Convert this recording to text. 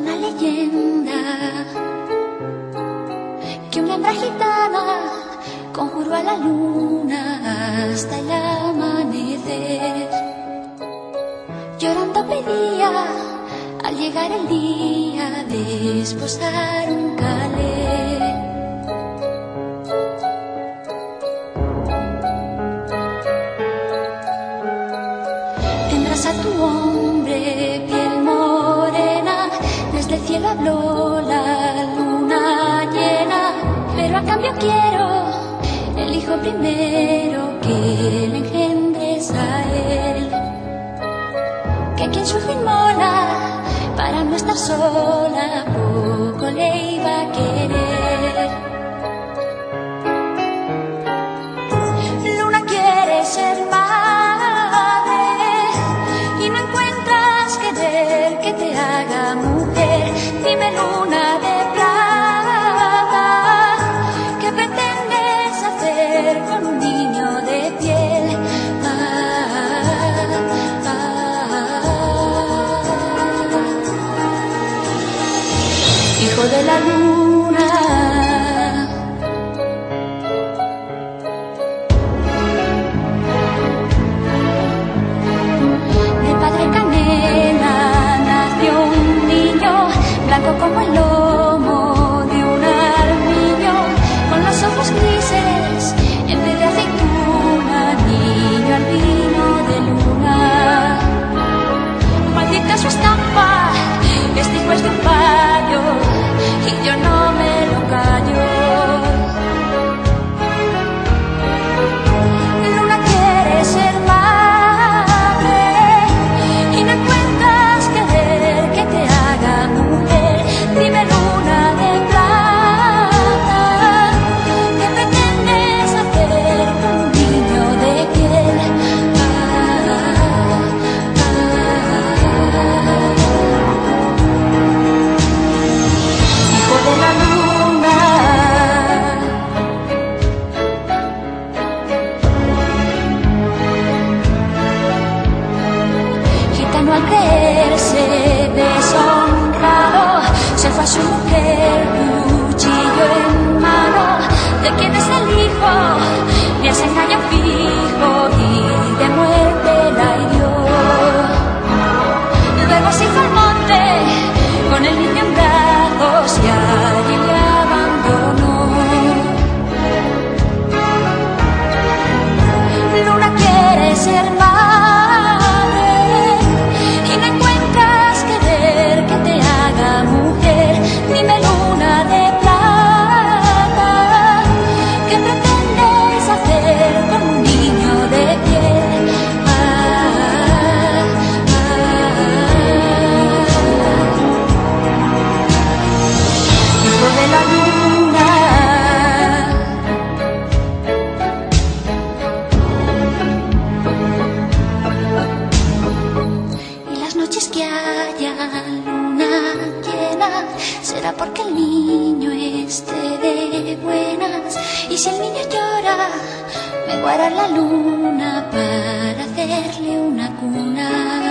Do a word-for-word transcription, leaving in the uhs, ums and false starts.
una leyenda que una hembra gitana conjuró a la luna hasta el amanecer. Llorando pedía al llegar el día de esposar un calé. Tendrás a tu hombre piel morena, desde el cielo habló la luna llena, pero a cambio quiero el hijo primero que le engendres a él. Que quien sufre inmola para no estar sola, poco le iba a querer. Luna quiere ser madre y no encuentras querer que te haga mujer. Dime, luna de plata, ¿qué pretendes hacer con un niño de piel? Hijo de la luna, de padre canela nació un niño, blanco como el lomo de un armiño, con los ojos grises en vez de aceituna, niño albino de luna. Maldita su estampa, este hijo es de un payo y yo no me lo callo. Luna quiere ser madre y no encuentras querer que te haga mujer. Dime, luna de plata, ¿qué pretendes hacer con un niño de piel? Ah, ah, ah. Hijo de la luna, gitano al creerse deshonrado, se fue a su mujer cuchillo en mano. ¿De quién es el hijo? Ni ese engaño fijo y de muerte la hirió. Luego se fue al monte con el niño en brazos y allí le abandonó. Luna quiere ser madre y no encuentras querer que te haga mujer. Dime, luna de plata, ¿qué pretendes hacer con un niño de piel? Ah, ah. Hijo de la luna, y las noches que haya luna llena será porque el niño esté de buenas. Y si el niño llora, me guarda la luna para hacerle una cuna.